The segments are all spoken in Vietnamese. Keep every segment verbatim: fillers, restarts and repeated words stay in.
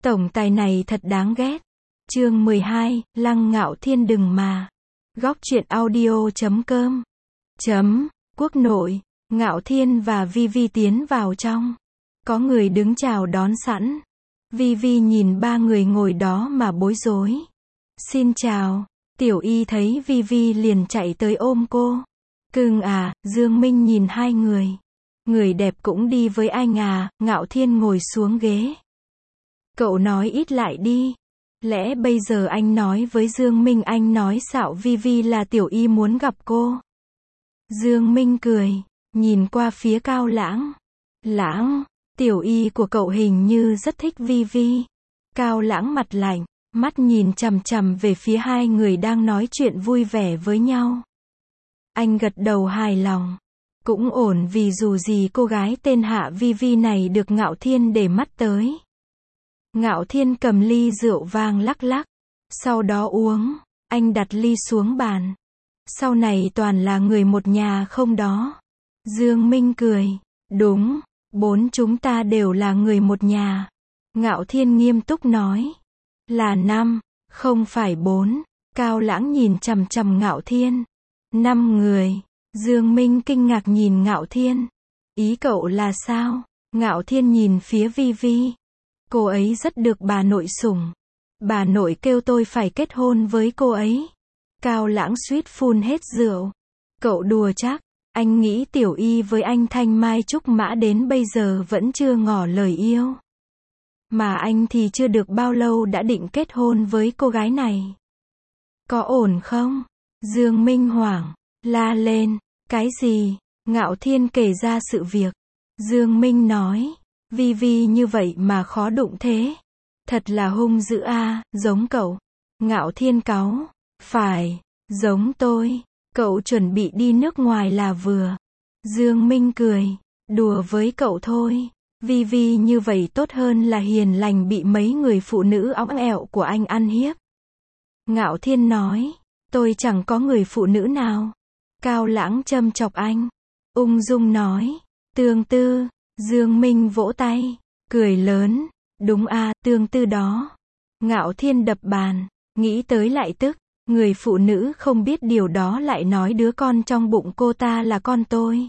Tổng tài này thật đáng ghét. Chương mười hai, Lăng Ngạo Thiên đừng mà. Góc truyện audio chấm com. Chấm, quốc nội, Ngạo Thiên và Vi Vi tiến vào trong. Có người đứng chào đón sẵn. Vi Vi nhìn ba người ngồi đó mà bối rối. Xin chào. Tiểu Y thấy Vi Vi liền chạy tới ôm cô. Cưng à, Dương Minh nhìn hai người. Người đẹp cũng đi với anh à, Ngạo Thiên ngồi xuống ghế. Cậu nói ít lại đi. Lẽ bây giờ anh nói với Dương Minh anh nói xạo Vi Vi là Tiểu Y muốn gặp cô. Dương Minh cười, nhìn qua phía Cao Lãng. Lãng, Tiểu Y của cậu hình như rất thích Vi Vi. Cao Lãng mặt lạnh, mắt nhìn chằm chằm về phía hai người đang nói chuyện vui vẻ với nhau. Anh gật đầu hài lòng. Cũng ổn vì dù gì cô gái tên Hạ Vi Vi này được Ngạo Thiên để mắt tới. Ngạo Thiên cầm ly rượu vang lắc lắc. Sau đó uống, anh đặt ly xuống bàn. Sau này toàn là người một nhà không đó. Dương Minh cười. Đúng, bốn chúng ta đều là người một nhà. Ngạo Thiên nghiêm túc nói. Là năm, không phải bốn. Cao Lãng nhìn chằm chằm Ngạo Thiên. Năm người. Dương Minh kinh ngạc nhìn Ngạo Thiên. Ý cậu là sao? Ngạo Thiên nhìn phía Vi Vi. Cô ấy rất được bà nội sủng. Bà nội kêu tôi phải kết hôn với cô ấy. Cao Lãng suýt phun hết rượu. Cậu đùa chắc. Anh nghĩ Tiểu Y với anh Thanh Mai Trúc Mã đến bây giờ vẫn chưa ngỏ lời yêu. Mà anh thì chưa được bao lâu đã định kết hôn với cô gái này. Có ổn không? Dương Minh hoảng, la lên. Cái gì? Ngạo Thiên kể ra sự việc. Dương Minh nói. Vi Vi như vậy mà khó đụng thế. Thật là hung dữ a, giống cậu. Ngạo Thiên cáu. Phải, giống tôi. Cậu chuẩn bị đi nước ngoài là vừa. Dương Minh cười. Đùa với cậu thôi. Vi Vi như vậy tốt hơn là hiền lành bị mấy người phụ nữ óng ẹo của anh ăn hiếp. Ngạo Thiên nói. Tôi chẳng có người phụ nữ nào. Cao Lãng châm chọc anh. Ung dung nói. Tương Tư. Dương Minh vỗ tay. Cười lớn. Đúng a, Tương Tư đó. Ngạo Thiên đập bàn. Nghĩ tới lại tức. Người phụ nữ không biết điều đó lại nói đứa con trong bụng cô ta là con tôi.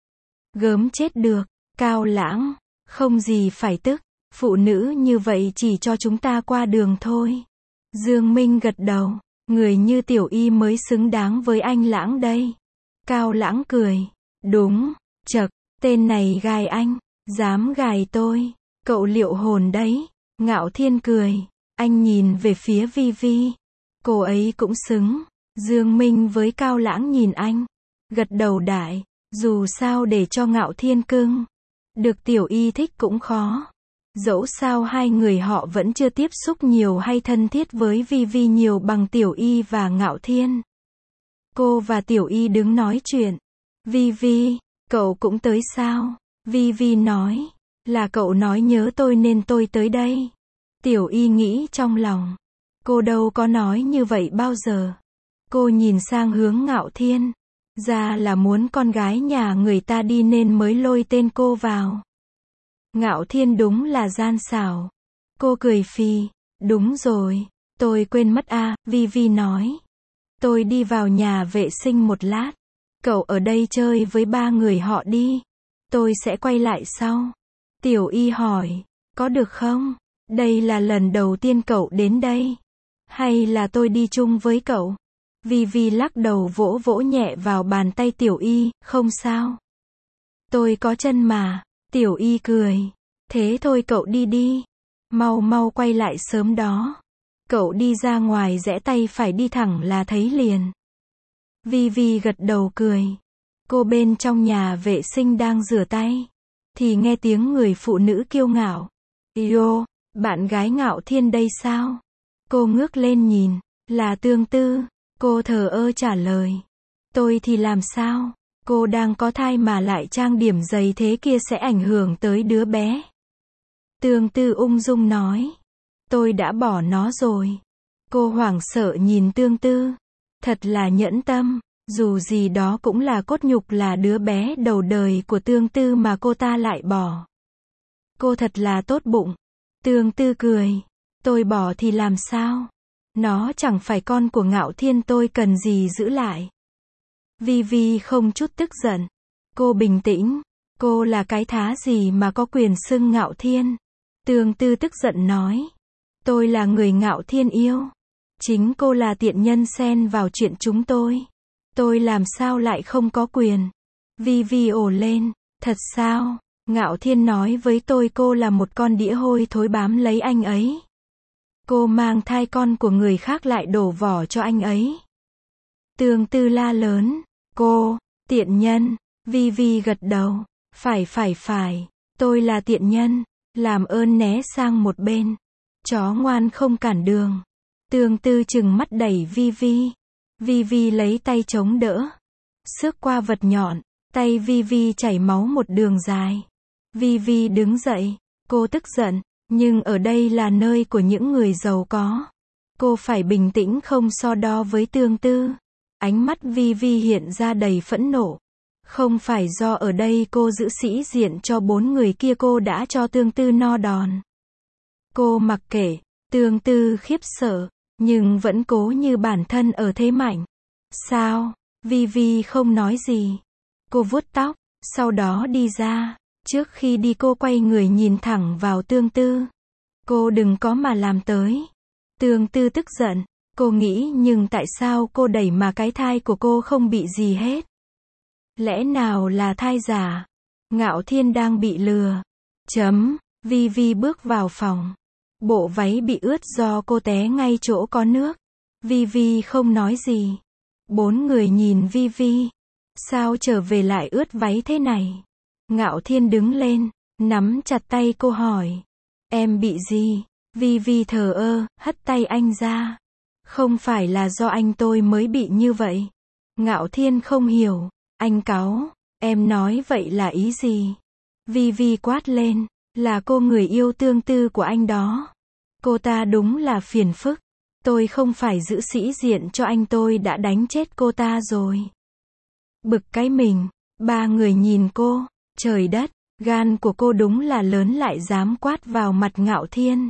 Gớm chết được. Cao Lãng. Không gì phải tức. Phụ nữ như vậy chỉ cho chúng ta qua đường thôi. Dương Minh gật đầu. Người như Tiểu Y mới xứng đáng với anh Lãng đây. Cao Lãng cười. Đúng. Chậc. Tên này gài anh. Dám gài tôi. Cậu liệu hồn đấy. Ngạo Thiên cười. Anh nhìn về phía Vi Vi. Cô ấy cũng xứng. Dương Minh với Cao Lãng nhìn anh. Gật đầu đại. Dù sao để cho Ngạo Thiên cưng. Được Tiểu Y thích cũng khó. Dẫu sao hai người họ vẫn chưa tiếp xúc nhiều hay thân thiết với Vi Vi nhiều bằng Tiểu Y và Ngạo Thiên. Cô và Tiểu Y đứng nói chuyện. Vi Vi, cậu cũng tới sao? Vi Vi nói. Là cậu nói nhớ tôi nên tôi tới đây. Tiểu Y nghĩ trong lòng. Cô đâu có nói như vậy bao giờ. Cô nhìn sang hướng Ngạo Thiên. Ra là muốn con gái nhà người ta đi nên mới lôi tên cô vào. Ngạo Thiên đúng là gian xảo. Cô cười phì. Đúng rồi. Tôi quên mất a, à, Vi Vi nói. Tôi đi vào nhà vệ sinh một lát. Cậu ở đây chơi với ba người họ đi. Tôi sẽ quay lại sau. Tiểu Y hỏi. Có được không? Đây là lần đầu tiên cậu đến đây. Hay là tôi đi chung với cậu? Vi Vi lắc đầu vỗ vỗ nhẹ vào bàn tay Tiểu Y. Không sao. Tôi có chân mà. Tiểu Y cười. Thế thôi cậu đi đi. Mau mau quay lại sớm đó. Cậu đi ra ngoài rẽ tay phải đi thẳng là thấy liền. Vi Vi gật đầu cười. Cô bên trong nhà vệ sinh đang rửa tay. Thì nghe tiếng người phụ nữ kiêu ngạo. Yo, bạn gái Ngạo Thiên đây sao? Cô ngước lên nhìn. Là Tương Tư. Cô thờ ơ trả lời. Tôi thì làm sao? Cô đang có thai mà lại trang điểm dày thế kia sẽ ảnh hưởng tới đứa bé. Tương Tư ung dung nói. Tôi đã bỏ nó rồi. Cô hoảng sợ nhìn Tương Tư. Thật là nhẫn tâm. Dù gì đó cũng là cốt nhục là đứa bé đầu đời của Tương Tư mà cô ta lại bỏ. Cô thật là tốt bụng. Tương Tư cười. Tôi bỏ thì làm sao? Nó chẳng phải con của Ngạo Thiên, tôi cần gì giữ lại. Vi Vi không chút tức giận. Cô bình tĩnh. Cô là cái thá gì mà có quyền xưng Ngạo Thiên? Tương Tư tức giận nói. Tôi là người Ngạo Thiên yêu. Chính cô là tiện nhân xen vào chuyện chúng tôi. Tôi làm sao lại không có quyền? Vi Vi ồ lên. Thật sao? Ngạo Thiên nói với tôi cô là một con đĩa hôi thối bám lấy anh ấy. Cô mang thai con của người khác lại đổ vỏ cho anh ấy. Tương Tư la lớn. Cô, tiện nhân. Vi Vi gật đầu. Phải phải phải. Tôi là tiện nhân. Làm ơn né sang một bên. Chó ngoan không cản đường. Tương Tư chừng mắt đẩy Vi Vi. Vi Vi lấy tay chống đỡ. Xước qua vật nhọn. Tay Vi Vi chảy máu một đường dài. Vi Vi đứng dậy. Cô tức giận. Nhưng ở đây là nơi của những người giàu có. Cô phải bình tĩnh không so đo với Tương Tư. Ánh mắt Vi Vi hiện ra đầy phẫn nộ. Không phải do ở đây cô giữ sĩ diện cho bốn người kia, cô đã cho Tương Tư no đòn. Cô mặc kệ. Tương Tư khiếp sợ. Nhưng vẫn cố như bản thân ở thế mạnh. Sao? Vi Vi không nói gì. Cô vuốt tóc. Sau đó đi ra. Trước khi đi cô quay người nhìn thẳng vào Tương Tư. Cô đừng có mà làm tới. Tương Tư tức giận. Cô nghĩ nhưng tại sao cô đẩy mà cái thai của cô không bị gì hết? Lẽ nào là thai giả? Ngạo Thiên đang bị lừa. Chấm. Vi Vi bước vào phòng. Bộ váy bị ướt do cô té ngay chỗ có nước. Vi Vi không nói gì. Bốn người nhìn Vi Vi. Sao trở về lại ướt váy thế này? Ngạo Thiên đứng lên, nắm chặt tay cô hỏi. Em bị gì? Vi Vi thờ ơ, hất tay anh ra. Không phải là do anh tôi mới bị như vậy. Ngạo Thiên không hiểu. Anh cáu. Em nói vậy là ý gì? Vi Vi quát lên. Là cô người yêu Tương Tư của anh đó. Cô ta đúng là phiền phức. Tôi không phải giữ sĩ diện cho anh, tôi đã đánh chết cô ta rồi. Bực cái mình. Ba người nhìn cô. Trời đất, gan của cô đúng là lớn, lại dám quát vào mặt Ngạo Thiên.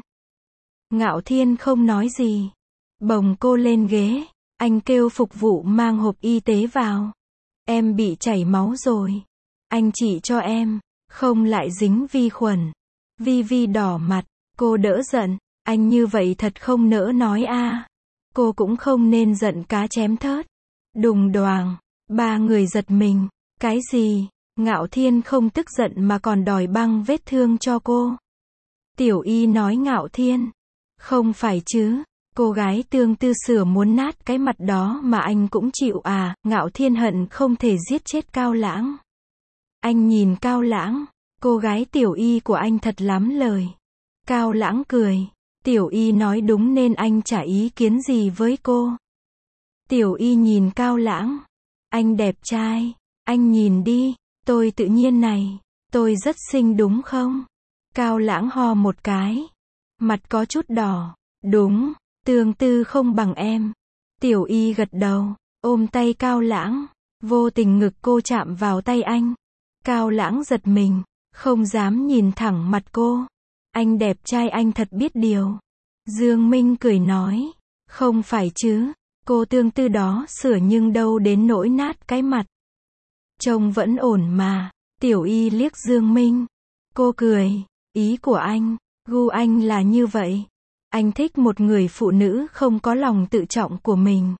Ngạo Thiên không nói gì. Bồng cô lên ghế. Anh kêu phục vụ mang hộp y tế vào. Em bị chảy máu rồi. Anh chỉ cho em. Không lại dính vi khuẩn. Vi Vi đỏ mặt. Cô đỡ giận. Anh như vậy thật không nỡ nói a. À. Cô cũng không nên giận cá chém thớt. Đùng đoàng. Ba người giật mình. Cái gì? Ngạo Thiên không tức giận mà còn đòi băng vết thương cho cô. Tiểu Y nói Ngạo Thiên. Không phải chứ. Cô gái Tương Tư sửa muốn nát cái mặt đó mà anh cũng chịu à. Ngạo Thiên hận không thể giết chết Cao Lãng. Anh nhìn Cao Lãng. Cô gái Tiểu Y của anh thật lắm lời. Cao Lãng cười. Tiểu Y nói đúng nên anh chả ý kiến gì với cô. Tiểu Y nhìn Cao Lãng. Anh đẹp trai. Anh nhìn đi. Tôi tự nhiên này. Tôi rất xinh đúng không? Cao Lãng ho một cái. Mặt có chút đỏ. Đúng. Tương Tư không bằng em. Tiểu Y gật đầu. Ôm tay Cao Lãng. Vô tình ngực cô chạm vào tay anh. Cao Lãng giật mình. Không dám nhìn thẳng mặt cô. Anh đẹp trai, anh thật biết điều. Dương Minh cười nói. Không phải chứ. Cô Tương Tư đó sửa nhưng đâu đến nỗi nát cái mặt. Trông vẫn ổn mà. Tiểu Y liếc Dương Minh. Cô cười. Ý của anh. Gu anh là như vậy. Anh thích một người phụ nữ không có lòng tự trọng của mình.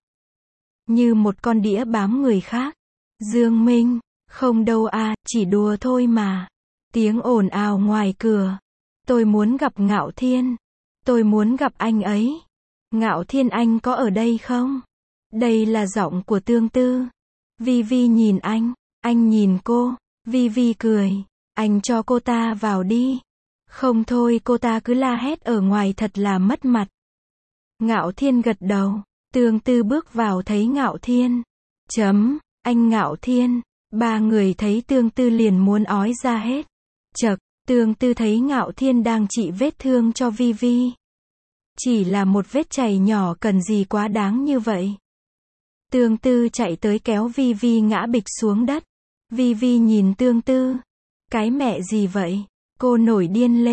Như một con đĩa bám người khác. Dương Minh. Không đâu à, chỉ đùa thôi mà. Tiếng ồn ào ngoài cửa. Tôi muốn gặp Ngạo Thiên. Tôi muốn gặp anh ấy. Ngạo Thiên anh có ở đây không? Đây là giọng của Tương Tư. Vi Vi nhìn anh. Anh nhìn cô. Vi Vi cười. Anh cho cô ta vào đi. Không thôi cô ta cứ la hét ở ngoài thật là mất mặt. Ngạo Thiên gật đầu. Tương Tư bước vào thấy Ngạo Thiên. Chấm. Anh Ngạo Thiên. Ba người thấy Tương Tư liền muốn ói ra hết. Chậc. Tương Tư thấy Ngạo Thiên đang trị vết thương cho Vi Vi. Chỉ là một vết chảy nhỏ, cần gì quá đáng như vậy. Tương Tư chạy tới kéo Vi Vi ngã bịch xuống đất. Vi Vi nhìn Tương Tư. Cái mẹ gì vậy? Cô nổi điên lên.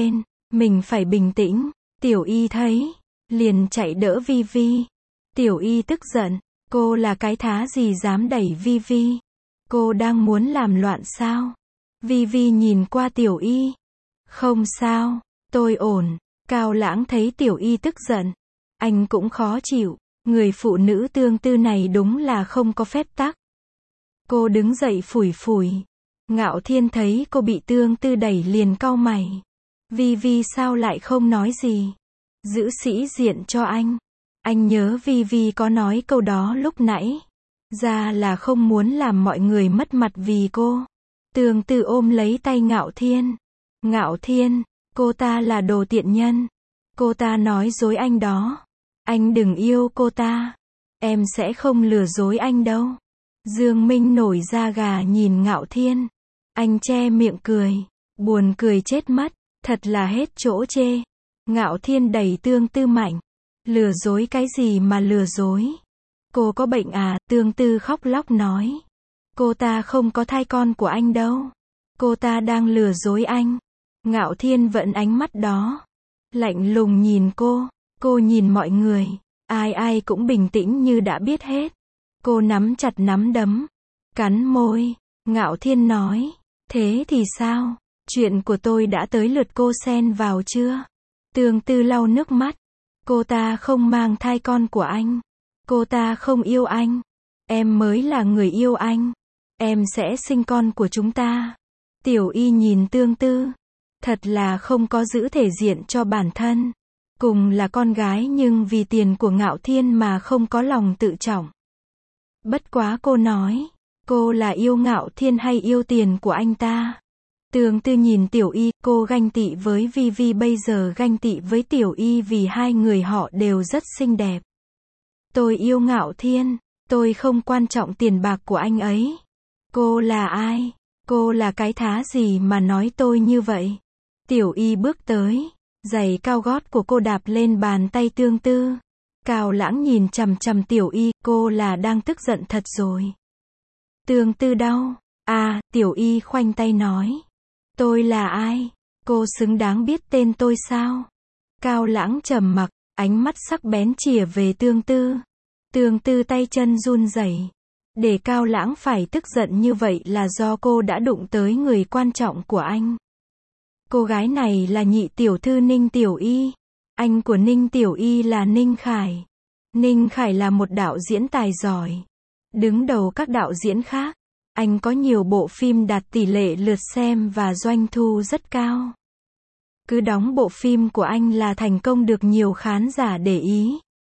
Mình phải bình tĩnh. Tiểu Y thấy, liền chạy đỡ Vi Vi. Tiểu Y tức giận, cô là cái thá gì dám đẩy Vi Vi? Cô đang muốn làm loạn sao? Vi Vi nhìn qua Tiểu Y. Không sao, tôi ổn. Cao Lãng thấy Tiểu Y tức giận, anh cũng khó chịu. Người phụ nữ tương tư này đúng là không có phép tắc. Cô đứng dậy phủi phủi. Ngạo Thiên thấy cô bị tương tư đẩy liền cau mày. Vi Vi sao lại không nói gì? Giữ sĩ diện cho anh. Anh nhớ Vi Vi có nói câu đó lúc nãy. Ra là không muốn làm mọi người mất mặt vì cô. Tương tư ôm lấy tay Ngạo Thiên. Ngạo Thiên, cô ta là đồ tiện nhân. Cô ta nói dối anh đó. Anh đừng yêu cô ta. Em sẽ không lừa dối anh đâu. Dương Minh nổi da gà nhìn Ngạo Thiên. Anh che miệng cười. Buồn cười chết mất. Thật là hết chỗ chê. Ngạo Thiên đẩy tương tư mạnh. Lừa dối cái gì mà lừa dối? Cô có bệnh à? Tương tư khóc lóc nói. Cô ta không có thai con của anh đâu. Cô ta đang lừa dối anh. Ngạo Thiên vẫn ánh mắt đó. Lạnh lùng nhìn cô. Cô nhìn mọi người. Ai ai cũng bình tĩnh như đã biết hết. Cô nắm chặt nắm đấm. Cắn môi. Ngạo Thiên nói. Thế thì sao? Chuyện của tôi đã tới lượt cô xen vào chưa? Tương tư lau nước mắt. Cô ta không mang thai con của anh. Cô ta không yêu anh. Em mới là người yêu anh. Em sẽ sinh con của chúng ta. Tiểu Y nhìn tương tư. Thật là không có giữ thể diện cho bản thân. Cùng là con gái nhưng vì tiền của Ngạo Thiên mà không có lòng tự trọng. Bất quá cô nói. Cô là yêu Ngạo Thiên hay yêu tiền của anh ta? Tương tư nhìn Tiểu Y, cô ganh tị với Vi Vi bây giờ ganh tị với Tiểu Y vì hai người họ đều rất xinh đẹp. Tôi yêu Ngạo Thiên, tôi không quan trọng tiền bạc của anh ấy. Cô là ai? Cô là cái thá gì mà nói tôi như vậy? Tiểu Y bước tới, giày cao gót của cô đạp lên bàn tay tương tư. Cao Lãng nhìn chằm chằm Tiểu Y, cô là đang tức giận thật rồi. Tương tư đau. À, Tiểu Y khoanh tay nói. Tôi là ai? Cô xứng đáng biết tên tôi sao? Cao Lãng trầm mặc, ánh mắt sắc bén chìa về tương tư. Tương tư tay chân run rẩy. Để Cao Lãng phải tức giận như vậy là do cô đã đụng tới người quan trọng của anh. Cô gái này là nhị tiểu thư Ninh Tiểu Y. Anh của Ninh Tiểu Y là Ninh Khải. Ninh Khải là một đạo diễn tài giỏi. Đứng đầu các đạo diễn khác. Anh có nhiều bộ phim đạt tỷ lệ lượt xem và doanh thu rất cao. Cứ đóng bộ phim của anh là thành công được nhiều khán giả để ý.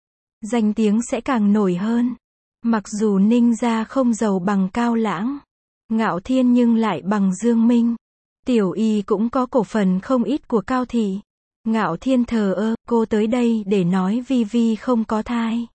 Danh tiếng sẽ càng nổi hơn. Mặc dù Ninh gia không giàu bằng Cao Lãng, Ngạo Thiên nhưng lại bằng Dương Minh. Tiểu Y cũng có cổ phần không ít của Cao Thị. Ngạo Thiên thờ ơ, cô tới đây để nói Vi Vi không có thai.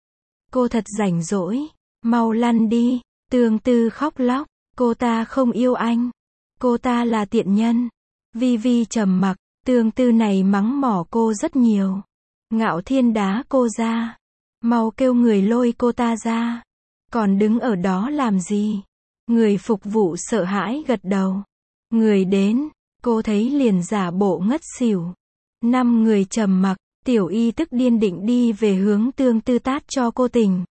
Cô thật rảnh rỗi. Mau lăn đi. Tương tư khóc lóc. Cô ta không yêu anh. Cô ta là tiện nhân. Vi Vi trầm mặc. Tương tư này mắng mỏ cô rất nhiều. Ngạo Thiên đá cô ra. Mau kêu người lôi cô ta ra. Còn đứng ở đó làm gì? Người phục vụ sợ hãi gật đầu. Người đến. Cô thấy liền giả bộ ngất xỉu. Năm người trầm mặc. Tiểu Y tức điên định đi về hướng tương tư tát cho cô tỉnh.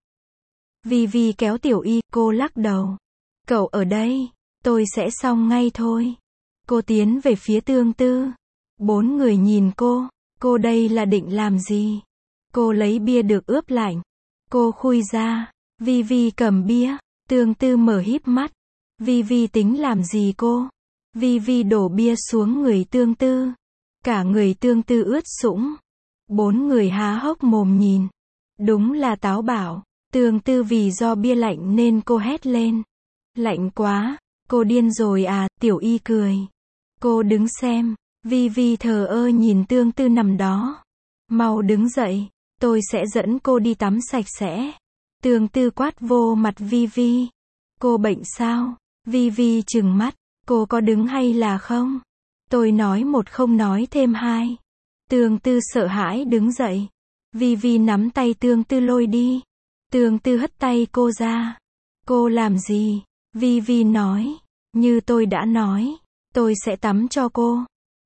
Vi Vi kéo Tiểu Y, cô lắc đầu. Cậu ở đây, tôi sẽ xong ngay thôi. Cô tiến về phía tương tư. Bốn người nhìn cô, cô đây là định làm gì? Cô lấy bia được ướp lạnh. Cô khui ra, Vi Vi cầm bia, tương tư mở híp mắt. Vi Vi tính làm gì cô? Vi Vi đổ bia xuống người tương tư. Cả người tương tư ướt sũng. Bốn người há hốc mồm nhìn. Đúng là táo bạo. Tương tư vì do bia lạnh nên cô hét lên. Lạnh quá, cô điên rồi à? Tiểu Y cười. Cô đứng xem. Vi Vi thờ ơ nhìn tương tư nằm đó. Mau đứng dậy, tôi sẽ dẫn cô đi tắm sạch sẽ. Tương tư quát vô mặt Vi Vi. Cô bệnh sao? Vi Vi trừng mắt. Cô có đứng hay là không? Tôi nói một không nói thêm hai. Tương tư sợ hãi đứng dậy. Vi Vi nắm tay tương tư lôi đi. Tương tư hất tay cô ra. Cô làm gì? Vi Vi nói. Như tôi đã nói, tôi sẽ tắm cho cô.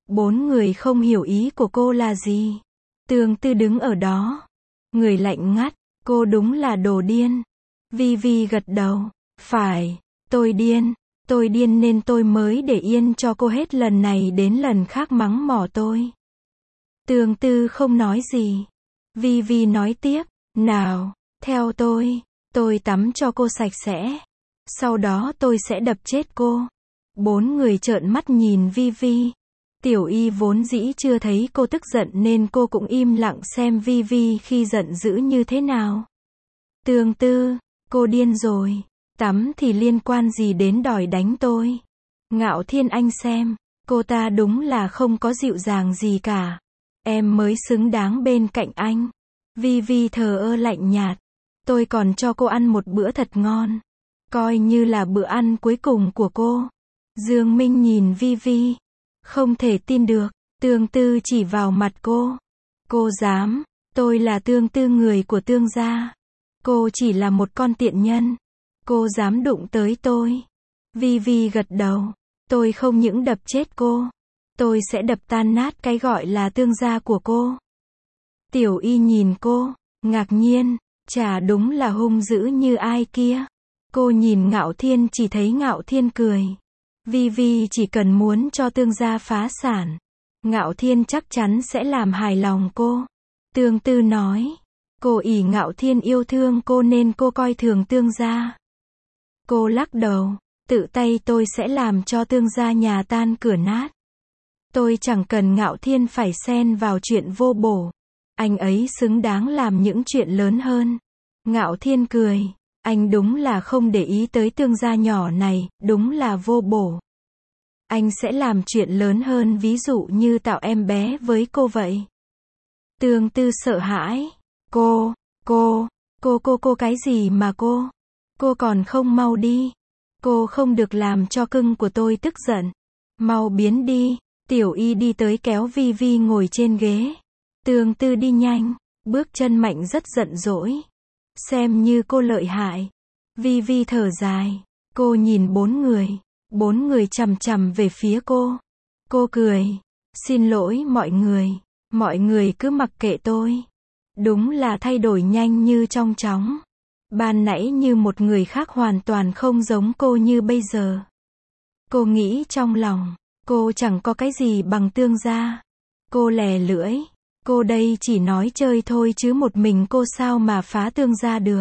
Bốn người không hiểu ý của cô là gì. Tương Tư đứng ở đó. Người lạnh ngắt, cô đúng là đồ điên. Vi Vi gật đầu. Phải, tôi điên. Tôi điên nên tôi mới để yên cho cô hết lần này đến lần khác mắng mỏ tôi. Tương Tư không nói gì. Vi Vi nói tiếp. Nào, theo tôi. Tôi tắm cho cô sạch sẽ. Sau đó tôi sẽ đập chết cô. Bốn người trợn mắt nhìn Vi Vi. Tiểu Y vốn dĩ chưa thấy cô tức giận nên cô cũng im lặng xem Vi Vi khi giận dữ như thế nào. Tương Tư, cô điên rồi. Tắm thì liên quan gì đến đòi đánh tôi. Ngạo Thiên anh xem, cô ta đúng là không có dịu dàng gì cả. Em mới xứng đáng bên cạnh anh. Vi Vi thờ ơ lạnh nhạt. Tôi còn cho cô ăn một bữa thật ngon. Coi như là bữa ăn cuối cùng của cô. Dương Minh nhìn Vi Vi. Không thể tin được. Tương Tư chỉ vào mặt cô. Cô dám. Tôi là Tương Tư, người của Tương gia. Cô chỉ là một con tiện nhân. Cô dám đụng tới tôi. Vi Vi gật đầu. Tôi không những đập chết cô. Tôi sẽ đập tan nát cái gọi là Tương gia của cô. Tiểu Y nhìn cô. Ngạc nhiên. Chả đúng là hung dữ như ai kia. Cô nhìn Ngạo Thiên chỉ thấy Ngạo Thiên cười. Vi Vi chỉ cần muốn cho Tương gia phá sản. Ngạo Thiên chắc chắn sẽ làm hài lòng cô. Tương Tư nói. Cô ỷ Ngạo Thiên yêu thương cô nên cô coi thường Tương gia. Cô lắc đầu. Tự tay tôi sẽ làm cho Tương gia nhà tan cửa nát. Tôi chẳng cần Ngạo Thiên phải xen vào chuyện vô bổ. Anh ấy xứng đáng làm những chuyện lớn hơn. Ngạo Thiên cười. Anh đúng là không để ý tới Tương gia nhỏ này, đúng là vô bổ. Anh sẽ làm chuyện lớn hơn, ví dụ như tạo em bé với cô vậy. Tương Tư sợ hãi. Cô, cô, cô cô cô cái gì mà cô? Cô còn không mau đi. Cô không được làm cho cưng của tôi tức giận. Mau biến đi. Tiểu Y đi tới kéo Vi Vi ngồi trên ghế. Tương Tư đi nhanh, bước chân mạnh rất giận dỗi. Xem như cô lợi hại. Vi Vi thở dài. Cô nhìn bốn người. Bốn người chằm chằm về phía cô. Cô cười. Xin lỗi mọi người. Mọi người cứ mặc kệ tôi. Đúng là thay đổi nhanh như trong chóng. Ban nãy như một người khác hoàn toàn không giống cô như bây giờ. Cô nghĩ trong lòng. Cô chẳng có cái gì bằng Tương gia. Cô lè lưỡi. Cô đây chỉ nói chơi thôi chứ một mình cô sao mà phá Tương gia được.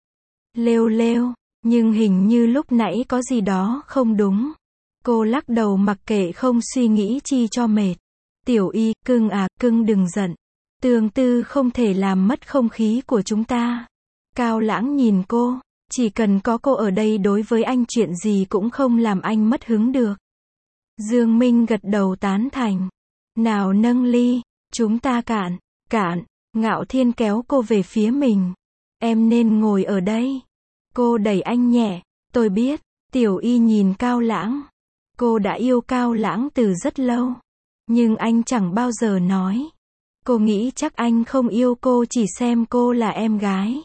Lêu lêu. Nhưng hình như lúc nãy có gì đó không đúng. Cô lắc đầu mặc kệ không suy nghĩ chi cho mệt. Tiểu Y, cưng à, cưng đừng giận. Tương Tư không thể làm mất không khí của chúng ta. Cao Lãng nhìn cô. Chỉ cần có cô ở đây đối với anh chuyện gì cũng không làm anh mất hứng được. Dương Minh gật đầu tán thành. Nào nâng ly. Chúng ta cạn. Cạn. Ngạo Thiên kéo cô về phía mình. Em nên ngồi ở đây. Cô đẩy anh nhẹ. Tôi biết. Tiểu Y nhìn Cao Lãng. Cô đã yêu Cao Lãng từ rất lâu. Nhưng anh chẳng bao giờ nói. Cô nghĩ chắc anh không yêu cô, chỉ xem cô là em gái.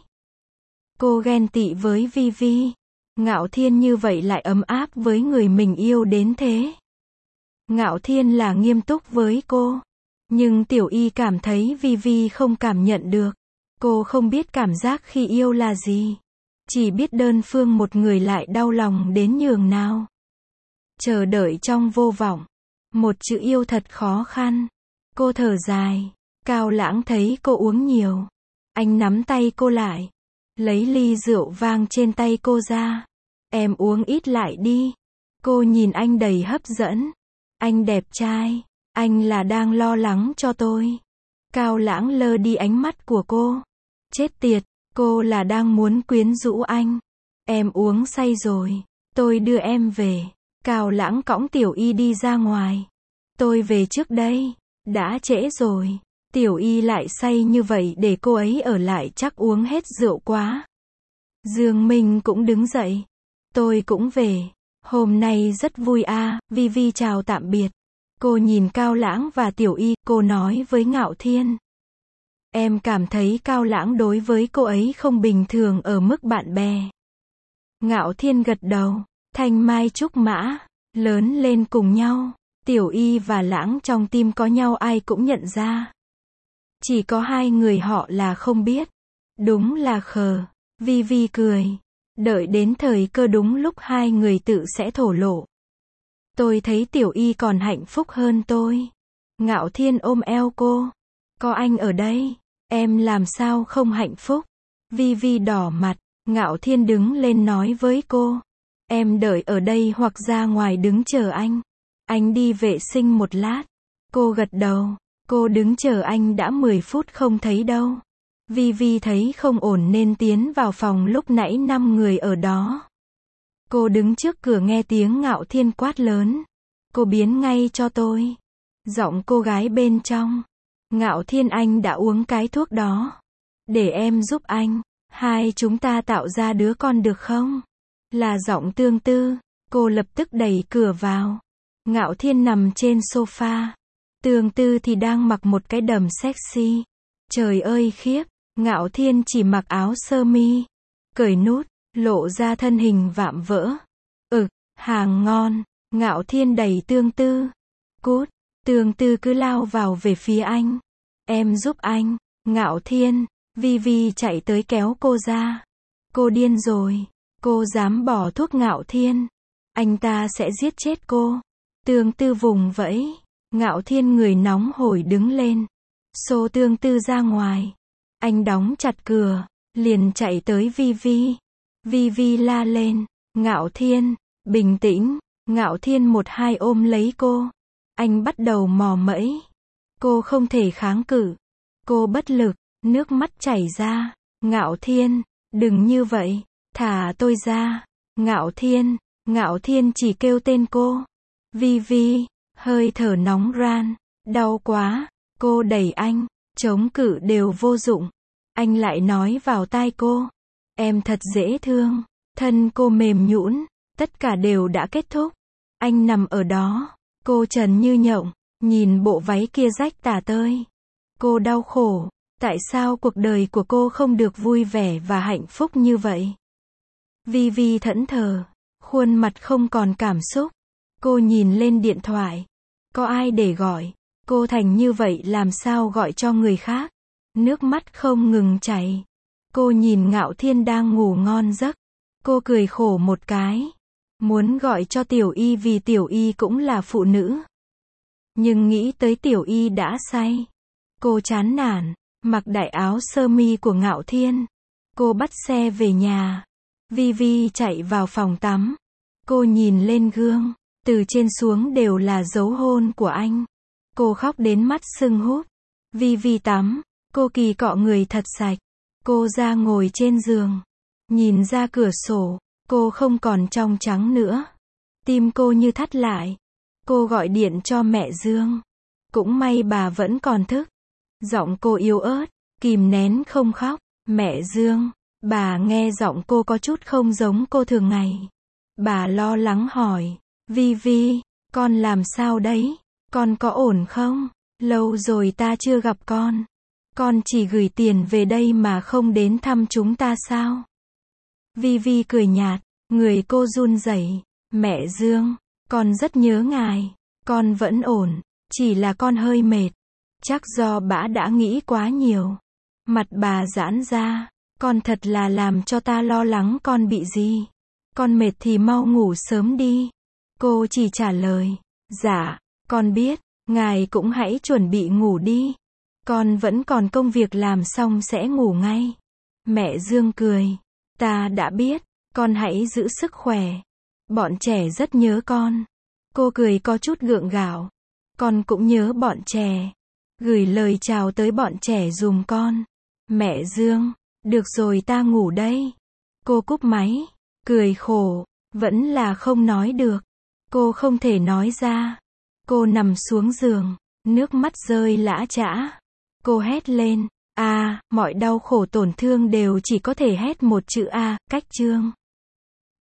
Cô ghen tị với Vi Vi. Ngạo Thiên như vậy lại ấm áp với người mình yêu đến thế. Ngạo Thiên là nghiêm túc với cô. Nhưng Tiểu Y cảm thấy Vi Vi không cảm nhận được. Cô không biết cảm giác khi yêu là gì. Chỉ biết đơn phương một người lại đau lòng đến nhường nào. Chờ đợi trong vô vọng. Một chữ yêu thật khó khăn. Cô thở dài. Cao Lãng thấy cô uống nhiều. Anh nắm tay cô lại. Lấy ly rượu vang trên tay cô ra. Em uống ít lại đi. Cô nhìn anh đầy hấp dẫn. Anh đẹp trai. Anh là đang lo lắng cho tôi. Cao Lãng lơ đi ánh mắt của cô. Chết tiệt, cô là đang muốn quyến rũ anh. Em uống say rồi. Tôi đưa em về. Cao Lãng cõng Tiểu Y đi ra ngoài. Tôi về trước đây. Đã trễ rồi. Tiểu Y lại say như vậy để cô ấy ở lại chắc uống hết rượu quá. Dương Minh cũng đứng dậy. Tôi cũng về. Hôm nay rất vui à, Vi Vi chào tạm biệt. Cô nhìn Cao Lãng và Tiểu Y, cô nói với Ngạo Thiên. Em cảm thấy Cao Lãng đối với cô ấy không bình thường ở mức bạn bè. Ngạo Thiên gật đầu. Thanh mai trúc mã, lớn lên cùng nhau. Tiểu Y và Lãng trong tim có nhau ai cũng nhận ra. Chỉ có hai người họ là không biết. Đúng là khờ. Vi Vi cười. Đợi đến thời cơ đúng lúc hai người tự sẽ thổ lộ. Tôi thấy Tiểu Y còn hạnh phúc hơn tôi. Ngạo Thiên ôm eo cô. Có anh ở đây, em làm sao không hạnh phúc? Vi Vi đỏ mặt. Ngạo Thiên đứng lên nói với cô. Em đợi ở đây hoặc ra ngoài đứng chờ anh. Anh đi vệ sinh một lát. Cô gật đầu. Cô đứng chờ anh đã mười phút không thấy đâu. Vi Vi thấy không ổn nên tiến vào phòng lúc nãy năm người ở đó. Cô đứng trước cửa nghe tiếng Ngạo Thiên quát lớn. Cô biến ngay cho tôi. Giọng cô gái bên trong. Ngạo Thiên anh đã uống cái thuốc đó. Để em giúp anh. Hai chúng ta tạo ra đứa con được không? Là giọng Tương Tư. Cô lập tức đẩy cửa vào. Ngạo Thiên nằm trên sofa. Tương Tư thì đang mặc một cái đầm sexy. Trời ơi khiếp. Ngạo Thiên chỉ mặc áo sơ mi. Cởi nút. Lộ ra thân hình vạm vỡ. Ực. Hàng ngon. Ngạo Thiên đẩy Tương Tư. Cút. Tương Tư cứ lao vào về phía anh. Em giúp anh. Ngạo Thiên. Vi Vi chạy tới kéo cô ra. Cô điên rồi. Cô dám bỏ thuốc Ngạo Thiên. Anh ta sẽ giết chết cô. Tương Tư vùng vẫy. Ngạo Thiên người nóng hổi đứng lên. Xô Tương Tư ra ngoài. Anh đóng chặt cửa. Liền chạy tới Vi Vi. Vi Vi la lên. Ngạo Thiên. Bình tĩnh. Ngạo Thiên một hai ôm lấy cô. Anh bắt đầu mò mẫy. Cô không thể kháng cự. Cô bất lực. Nước mắt chảy ra. Ngạo Thiên. Đừng như vậy. Thả tôi ra. Ngạo Thiên. Ngạo Thiên chỉ kêu tên cô. Vi Vi. Hơi thở nóng ran. Đau quá. Cô đẩy anh. Chống cự đều vô dụng. Anh lại nói vào tai cô. Em thật dễ thương. Thân cô mềm nhũn. Tất cả đều đã kết thúc. Anh nằm ở đó. Cô trần như nhộng. Nhìn bộ váy kia rách tả tơi. Cô đau khổ. Tại sao cuộc đời của cô không được vui vẻ và hạnh phúc như vậy? Vi Vi thẫn thờ. Khuôn mặt không còn cảm xúc. Cô nhìn lên điện thoại. Có ai để gọi? Cô thành như vậy làm sao gọi cho người khác? Nước mắt không ngừng chảy. Cô nhìn Ngạo Thiên đang ngủ ngon giấc. Cô cười khổ một cái. Muốn gọi cho Tiểu Y vì Tiểu Y cũng là phụ nữ. Nhưng nghĩ tới Tiểu Y đã say. Cô chán nản. Mặc đại áo sơ mi của Ngạo Thiên. Cô bắt xe về nhà. Vi Vi chạy vào phòng tắm. Cô nhìn lên gương. Từ trên xuống đều là dấu hôn của anh. Cô khóc đến mắt sưng húp. Vi Vi tắm. Cô kỳ cọ người thật sạch. Cô ra ngồi trên giường. Nhìn ra cửa sổ. Cô không còn trong trắng nữa. Tim cô như thắt lại. Cô gọi điện cho mẹ Dương. Cũng may bà vẫn còn thức. Giọng cô yếu ớt. Kìm nén không khóc. Mẹ Dương. Bà nghe giọng cô có chút không giống cô thường ngày. Bà lo lắng hỏi. Vi Vi, con làm sao đấy? Con có ổn không? Lâu rồi ta chưa gặp con. Con chỉ gửi tiền về đây mà không đến thăm chúng ta sao? Vi Vi cười nhạt. Người cô run rẩy. Mẹ Dương, con rất nhớ ngài. Con vẫn ổn. Chỉ là con hơi mệt. Chắc do bả đã nghĩ quá nhiều. Mặt bà giãn ra. Con thật là làm cho ta lo lắng con bị gì. Con mệt thì mau ngủ sớm đi. Cô chỉ trả lời. Dạ, con biết. Ngài cũng hãy chuẩn bị ngủ đi. Con vẫn còn công việc làm xong sẽ ngủ ngay. Mẹ Dương cười. Ta đã biết. Con hãy giữ sức khỏe. Bọn trẻ rất nhớ con. Cô cười có chút gượng gạo. Con cũng nhớ bọn trẻ. Gửi lời chào tới bọn trẻ dùm con. Mẹ Dương. Được rồi ta ngủ đây. Cô cúp máy. Cười khổ. Vẫn là không nói được. Cô không thể nói ra. Cô nằm xuống giường. Nước mắt rơi lã chã. Cô hét lên. A, mọi đau khổ tổn thương đều chỉ có thể hét một chữ A, cách chương.